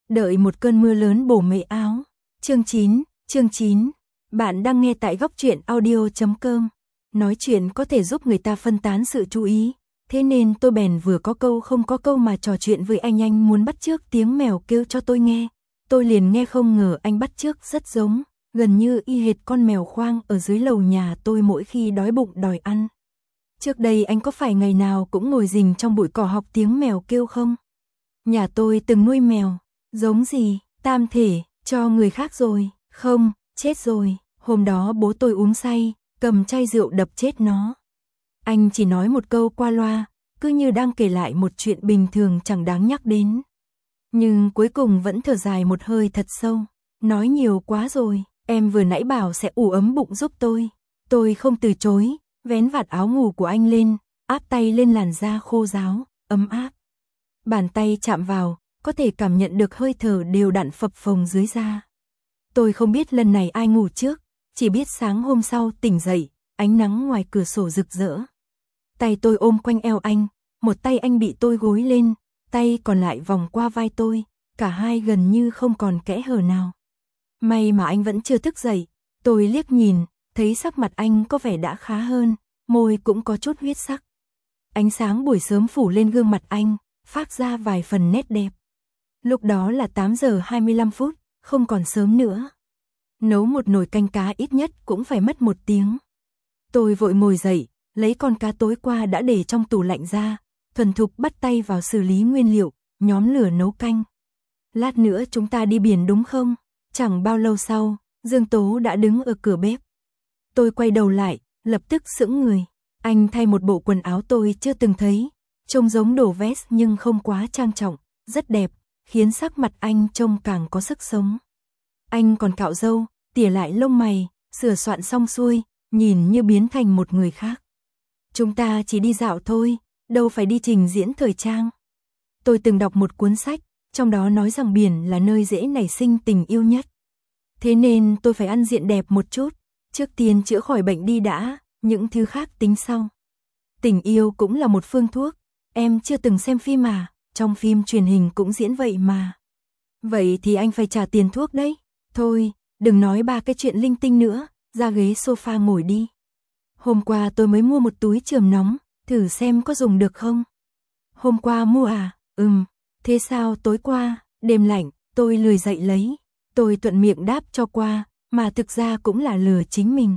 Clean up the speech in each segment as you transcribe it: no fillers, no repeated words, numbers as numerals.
Đợi một cơn mưa lớn bổ mệ áo. Chương 9. Bạn đang nghe tại góc truyện audio.com. Nói chuyện có thể giúp người ta phân tán sự chú ý. Thế nên tôi bèn vừa có câu không có câu mà trò chuyện với anh muốn bắt chước tiếng mèo kêu cho tôi nghe. Tôi liền nghe không ngờ anh bắt chước rất giống, gần như y hệt con mèo khoang ở dưới lầu nhà tôi mỗi khi đói bụng đòi ăn. Trước đây anh có phải ngày nào cũng ngồi rình trong bụi cỏ học tiếng mèo kêu không? Nhà tôi từng nuôi mèo. Giống gì? Tam thể, cho người khác rồi. Không, chết rồi. Hôm đó bố tôi uống say, cầm chai rượu đập chết nó. Anh chỉ nói một câu qua loa, cứ như đang kể lại một chuyện bình thường chẳng đáng nhắc đến. Nhưng cuối cùng vẫn thở dài một hơi thật sâu. Nói nhiều quá rồi, em vừa nãy bảo sẽ ủ ấm bụng giúp tôi. Tôi không từ chối, vén vạt áo ngủ của anh lên, áp tay lên làn da khô ráo, ấm áp. Bàn tay chạm vào, có thể cảm nhận được hơi thở đều đặn phập phồng dưới da. Tôi không biết lần này ai ngủ trước, chỉ biết sáng hôm sau tỉnh dậy, ánh nắng ngoài cửa sổ rực rỡ. Tay tôi ôm quanh eo anh, một tay anh bị tôi gối lên, tay còn lại vòng qua vai tôi, cả hai gần như không còn kẽ hở nào. May mà anh vẫn chưa thức dậy, tôi liếc nhìn, thấy sắc mặt anh có vẻ đã khá hơn, môi cũng có chút huyết sắc. Ánh sáng buổi sớm phủ lên gương mặt anh, phát ra vài phần nét đẹp. Lúc đó là 8 giờ 25 phút, không còn sớm nữa. Nấu một nồi canh cá ít nhất cũng phải mất 1 tiếng. Tôi vội ngồi dậy, lấy con cá tối qua đã để trong tủ lạnh ra, thuần thục bắt tay vào xử lý nguyên liệu, nhóm lửa nấu canh. Lát nữa chúng ta đi biển đúng không? Chẳng bao lâu sau, Dương Tố đã đứng ở cửa bếp. Tôi quay đầu lại, lập tức sững người. Anh thay một bộ quần áo tôi chưa từng thấy, trông giống đồ vest nhưng không quá trang trọng, rất đẹp, khiến sắc mặt anh trông càng có sức sống. Anh còn cạo râu, tỉa lại lông mày, sửa soạn xong xuôi, nhìn như biến thành một người khác. Chúng ta chỉ đi dạo thôi, đâu phải đi trình diễn thời trang. Tôi từng đọc một cuốn sách, trong đó nói rằng biển là nơi dễ nảy sinh tình yêu nhất. Thế nên tôi phải ăn diện đẹp một chút, trước tiên chữa khỏi bệnh đi đã, những thứ khác tính sau. Tình yêu cũng là một phương thuốc, em chưa từng xem phim à, trong phim truyền hình cũng diễn vậy mà. Vậy thì anh phải trả tiền thuốc đấy. Thôi, đừng nói ba cái chuyện linh tinh nữa, ra ghế sofa ngồi đi. Hôm qua tôi mới mua một túi chườm nóng, thử xem có dùng được không. Hôm qua mua à? Thế sao tối qua, đêm lạnh, tôi lười dậy lấy. Tôi thuận miệng đáp cho qua, mà thực ra cũng là lừa chính mình.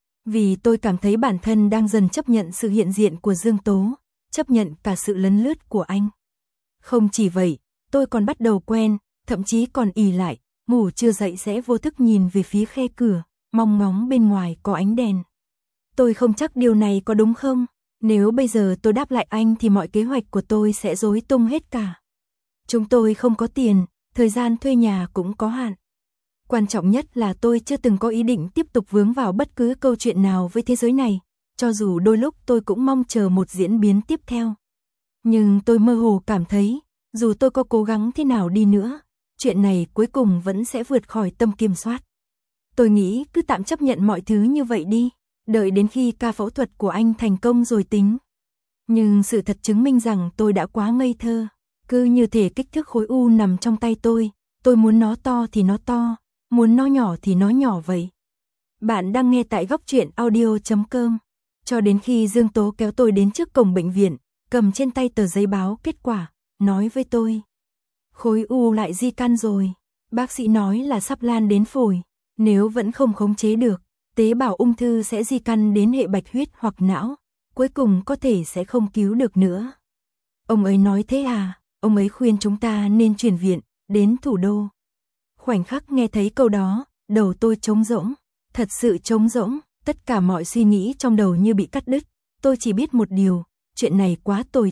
Vì tôi cảm thấy bản thân đang dần chấp nhận sự hiện diện của Dương Tố, chấp nhận cả sự lấn lướt của anh. Không chỉ vậy, tôi còn bắt đầu quen, thậm chí còn ỷ lại, ngủ chưa dậy sẽ vô thức nhìn về phía khe cửa, mong ngóng bên ngoài có ánh đèn. Tôi không chắc điều này có đúng không, nếu bây giờ tôi đáp lại anh thì mọi kế hoạch của tôi sẽ rối tung hết cả. Chúng tôi không có tiền, thời gian thuê nhà cũng có hạn. Quan trọng nhất là tôi chưa từng có ý định tiếp tục vướng vào bất cứ câu chuyện nào với thế giới này, cho dù đôi lúc tôi cũng mong chờ một diễn biến tiếp theo. Nhưng tôi mơ hồ cảm thấy, dù tôi có cố gắng thế nào đi nữa, chuyện này cuối cùng vẫn sẽ vượt khỏi tầm kiểm soát. Tôi nghĩ cứ tạm chấp nhận mọi thứ như vậy đi, đợi đến khi ca phẫu thuật của anh thành công rồi tính. Nhưng sự thật chứng minh rằng tôi đã quá ngây thơ, cứ như thể kích thước khối u nằm trong tay tôi muốn nó to thì nó to, muốn nó nhỏ thì nó nhỏ vậy. Bạn đang nghe tại góc truyện audio.com. Cho đến khi Dương Tố kéo tôi đến trước cổng bệnh viện, cầm trên tay tờ giấy báo kết quả, nói với tôi. Khối u lại di căn rồi, bác sĩ nói là sắp lan đến phổi, nếu vẫn không khống chế được, tế bào ung thư sẽ di căn đến hệ bạch huyết hoặc não, cuối cùng có thể sẽ không cứu được nữa. Ông ấy nói thế à, ông ấy khuyên chúng ta nên chuyển viện, đến thủ đô. Khoảnh khắc nghe thấy câu đó, đầu tôi trống rỗng, thật sự trống rỗng, tất cả mọi suy nghĩ trong đầu như bị cắt đứt. Tôi chỉ biết một điều, chuyện này quá tồi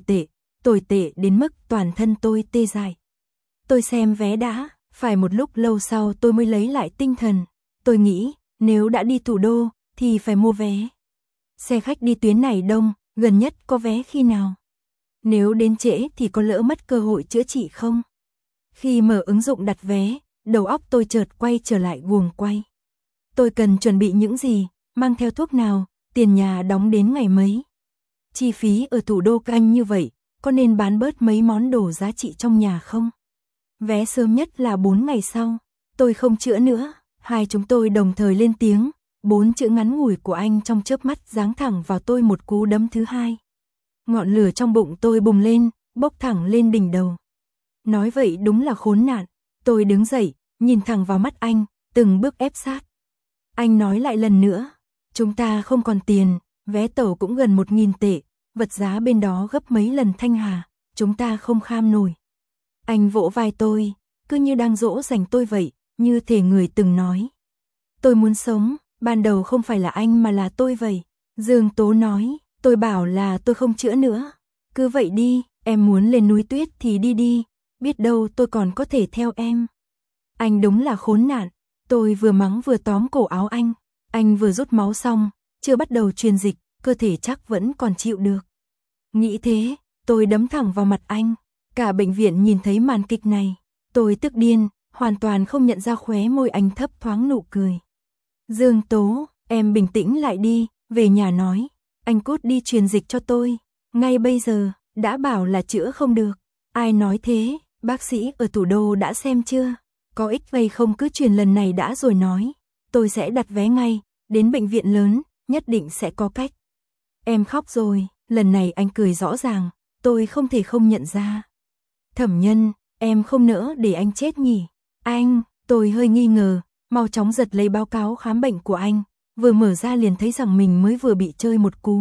tệ đến mức toàn thân tôi tê dại. Tôi xem vé đã, phải một lúc lâu sau tôi mới lấy lại tinh thần. Tôi nghĩ, nếu đã đi thủ đô, thì phải mua vé. Xe khách đi tuyến này đông, gần nhất có vé khi nào? Nếu đến trễ thì có lỡ mất cơ hội chữa trị không? Khi mở ứng dụng đặt vé, đầu óc tôi chợt quay trở lại guồng quay. Tôi cần chuẩn bị những gì, mang theo thuốc nào, tiền nhà đóng đến ngày mấy? Chi phí ở thủ đô canh như vậy, có nên bán bớt mấy món đồ giá trị trong nhà không? Vé sớm nhất là 4 ngày sau. Tôi không chữa nữa. Hai chúng tôi đồng thời lên tiếng. 4 chữ ngắn ngủi của anh trong chớp mắt giáng thẳng vào tôi một cú đấm thứ hai. Ngọn lửa trong bụng tôi bùng lên, bốc thẳng lên đỉnh đầu. Nói vậy đúng là khốn nạn. Tôi đứng dậy, nhìn thẳng vào mắt anh, từng bước ép sát. Anh nói lại lần nữa. Chúng ta không còn tiền, vé tàu cũng gần 1.000 tệ, vật giá bên đó gấp mấy lần Thanh Hà, chúng ta không kham nổi. Anh vỗ vai tôi, cứ như đang dỗ dành tôi vậy, như thể người từng nói. Tôi muốn sống, ban đầu không phải là anh mà là tôi vậy. Dương Tố nói, tôi bảo là tôi không chữa nữa. Cứ vậy đi, em muốn lên núi tuyết thì đi đi, biết đâu tôi còn có thể theo em. Anh đúng là khốn nạn, tôi vừa mắng vừa tóm cổ áo anh vừa rút máu xong, chưa bắt đầu truyền dịch, cơ thể chắc vẫn còn chịu được. Nghĩ thế, tôi đấm thẳng vào mặt anh, cả bệnh viện nhìn thấy màn kịch này, tôi tức điên, hoàn toàn không nhận ra khóe môi anh thấp thoáng nụ cười. Dương Tố, em bình tĩnh lại đi, về nhà nói, anh cút đi truyền dịch cho tôi, ngay bây giờ, đã bảo là chữa không được. Ai nói thế, bác sĩ ở thủ đô đã xem chưa? Có ích vây không cứ truyền lần này đã rồi nói, tôi sẽ đặt vé ngay, đến bệnh viện lớn, nhất định sẽ có cách. Em khóc rồi, lần này anh cười rõ ràng, tôi không thể không nhận ra. Thẩm Nhân, em không nỡ để anh chết nhỉ? Anh, tôi hơi nghi ngờ, mau chóng giật lấy báo cáo khám bệnh của anh, vừa mở ra liền thấy rằng mình mới vừa bị chơi một cú.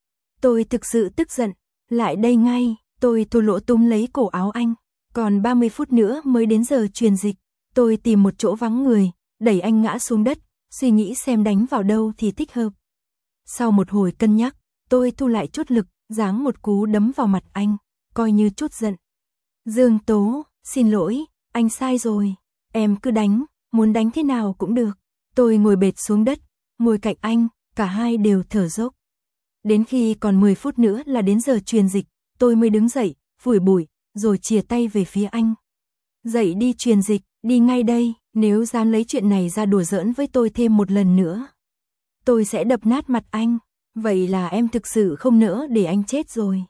Tôi thực sự tức giận, lại đây ngay, tôi thô lỗ túm lấy cổ áo anh, còn 30 phút nữa mới đến giờ truyền dịch, tôi tìm một chỗ vắng người, đẩy anh ngã xuống đất, suy nghĩ xem đánh vào đâu thì thích hợp. Sau một hồi cân nhắc, tôi thu lại chút lực, giáng một cú đấm vào mặt anh, coi như chút giận. Dương Tố, xin lỗi, anh sai rồi, em cứ đánh, muốn đánh thế nào cũng được. Tôi ngồi bệt xuống đất, ngồi cạnh anh, cả hai đều thở dốc. Đến khi còn 10 phút nữa là đến giờ truyền dịch, tôi mới đứng dậy, phủi bụi, rồi chìa tay về phía anh. Dậy đi truyền dịch, đi ngay đây, nếu dám lấy chuyện này ra đùa giỡn với tôi thêm một lần nữa, tôi sẽ đập nát mặt anh. Vậy là em thực sự không nỡ để anh chết rồi.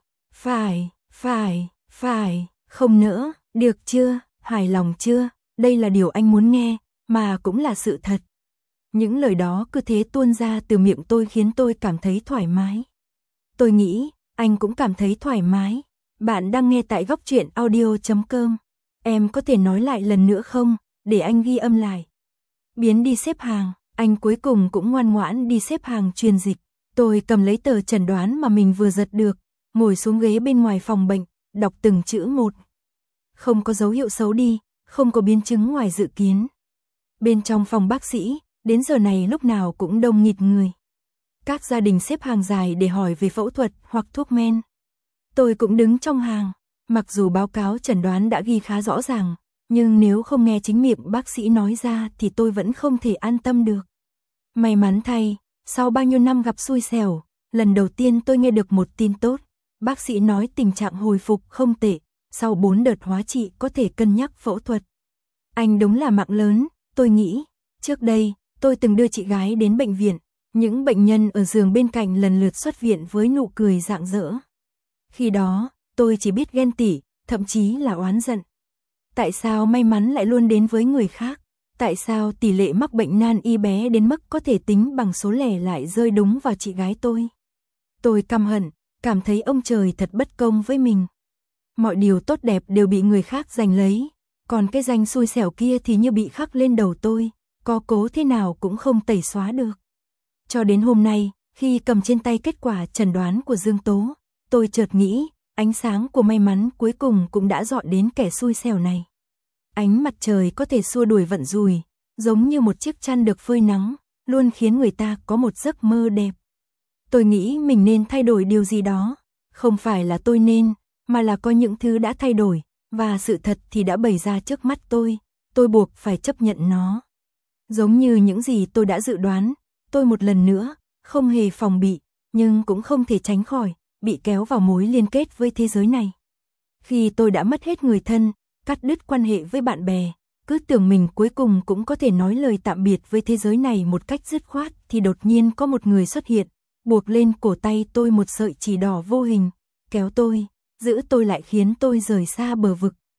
Phải, không nỡ, được chưa, hài lòng chưa, đây là điều anh muốn nghe, mà cũng là sự thật. Những lời đó cứ thế tuôn ra từ miệng tôi khiến tôi cảm thấy thoải mái. Tôi nghĩ, anh cũng cảm thấy thoải mái. Bạn đang nghe tại Góc Truyện Audio.com. Em có thể nói lại lần nữa không, để anh ghi âm lại. Biến đi xếp hàng, anh cuối cùng cũng ngoan ngoãn đi xếp hàng truyền dịch. Tôi cầm lấy tờ chẩn đoán mà mình vừa giật được, ngồi xuống ghế bên ngoài phòng bệnh, đọc từng chữ một. Không có dấu hiệu xấu đi, không có biến chứng ngoài dự kiến. Bên trong phòng bác sĩ, đến giờ này lúc nào cũng đông nghịt người. Các gia đình xếp hàng dài để hỏi về phẫu thuật hoặc thuốc men. Tôi cũng đứng trong hàng, mặc dù báo cáo chẩn đoán đã ghi khá rõ ràng, nhưng nếu không nghe chính miệng bác sĩ nói ra thì tôi vẫn không thể an tâm được. May mắn thay, sau bao nhiêu năm gặp xui xẻo, lần đầu tiên tôi nghe được một tin tốt. Bác sĩ nói tình trạng hồi phục không tệ, sau 4 đợt hóa trị có thể cân nhắc phẫu thuật. Anh đúng là mạng lớn, tôi nghĩ. Trước đây, tôi từng đưa chị gái đến bệnh viện, những bệnh nhân ở giường bên cạnh lần lượt xuất viện với nụ cười rạng rỡ. Khi đó, tôi chỉ biết ghen tị, thậm chí là oán giận. Tại sao may mắn lại luôn đến với người khác? Tại sao tỷ lệ mắc bệnh nan y bé đến mức có thể tính bằng số lẻ lại rơi đúng vào chị gái tôi? Tôi căm hận, cảm thấy ông trời thật bất công với mình. Mọi điều tốt đẹp đều bị người khác giành lấy, còn cái danh xui xẻo kia thì như bị khắc lên đầu tôi, có cố thế nào cũng không tẩy xóa được. Cho đến hôm nay, khi cầm trên tay kết quả chẩn đoán của Dương Tố, tôi chợt nghĩ, ánh sáng của may mắn cuối cùng cũng đã dọi đến kẻ xui xẻo này. Ánh mặt trời có thể xua đuổi vận rủi, giống như một chiếc chăn được phơi nắng, luôn khiến người ta có một giấc mơ đẹp. Tôi nghĩ mình nên thay đổi điều gì đó, không phải là tôi nên, mà là có những thứ đã thay đổi, và sự thật thì đã bày ra trước mắt tôi buộc phải chấp nhận nó. Giống như những gì tôi đã dự đoán, tôi một lần nữa, không hề phòng bị, nhưng cũng không thể tránh khỏi, bị kéo vào mối liên kết với thế giới này. Khi tôi đã mất hết người thân, cắt đứt quan hệ với bạn bè, cứ tưởng mình cuối cùng cũng có thể nói lời tạm biệt với thế giới này một cách dứt khoát thì đột nhiên có một người xuất hiện, buộc lên cổ tay tôi một sợi chỉ đỏ vô hình, kéo tôi, giữ tôi lại khiến tôi rời xa bờ vực,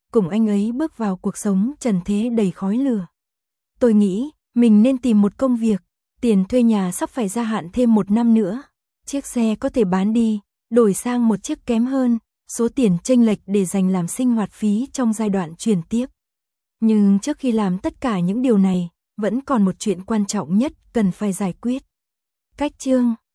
cùng anh ấy bước vào cuộc sống trần thế đầy khói lửa. Tôi nghĩ, mình nên tìm một công việc, tiền thuê nhà sắp phải gia hạn thêm 1 năm nữa. Chiếc xe có thể bán đi, đổi sang một chiếc kém hơn, số tiền chênh lệch để dành làm sinh hoạt phí trong giai đoạn chuyển tiếp. Nhưng trước khi làm tất cả những điều này, vẫn còn một chuyện quan trọng nhất cần phải giải quyết. Cách chương